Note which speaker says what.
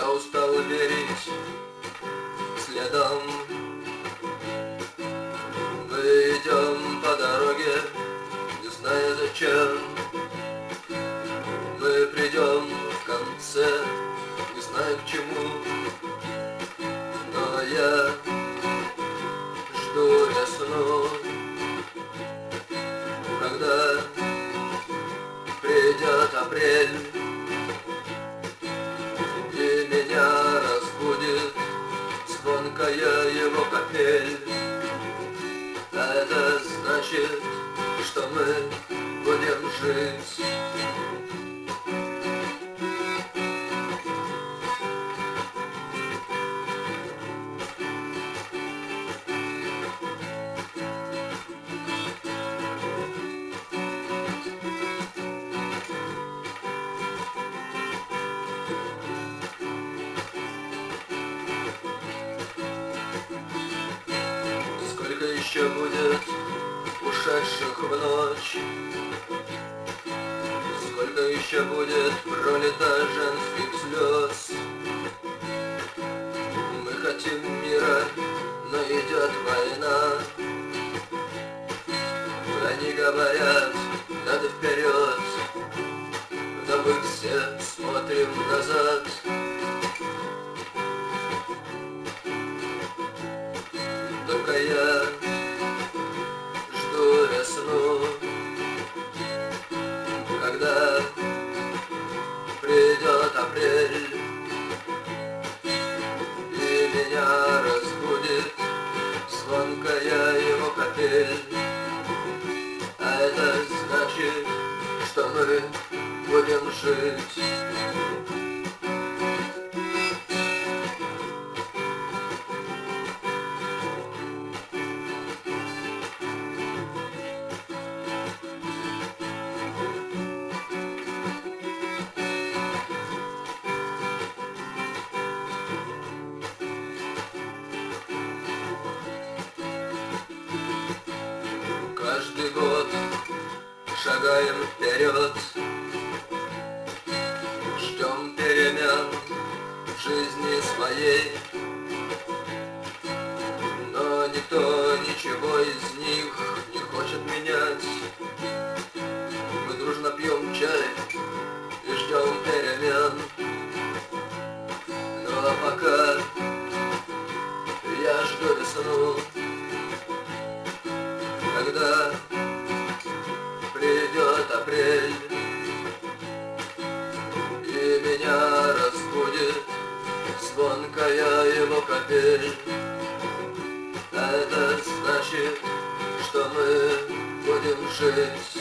Speaker 1: Я устал верить следом. Мы идем по дороге, не зная зачем. Мы придем в конце, не знаю к чему. Но я жду весну, когда придет апрель и меня разбудит звонкая его капель. А это значит, что мы будем жить. Сколько еще будет ушедших в ночь? Сколько еще будет пролито женских слез? Мы хотим мира, но идет война. Они говорят, надо вперед, но мы все смотрим назад. Только я жду весну, когда придет апрель и меня разбудит звонкая его капель. А это значит, что мы будем жить. Каждый год шагаем вперед, ждем перемен в жизни своей, но никто ничего из них не хочет менять. Мы дружно пьем чай и ждем перемен, но пока я жду весну, когда придет апрель и меня разбудит звонкая его капель. А это значит, что мы будем жить.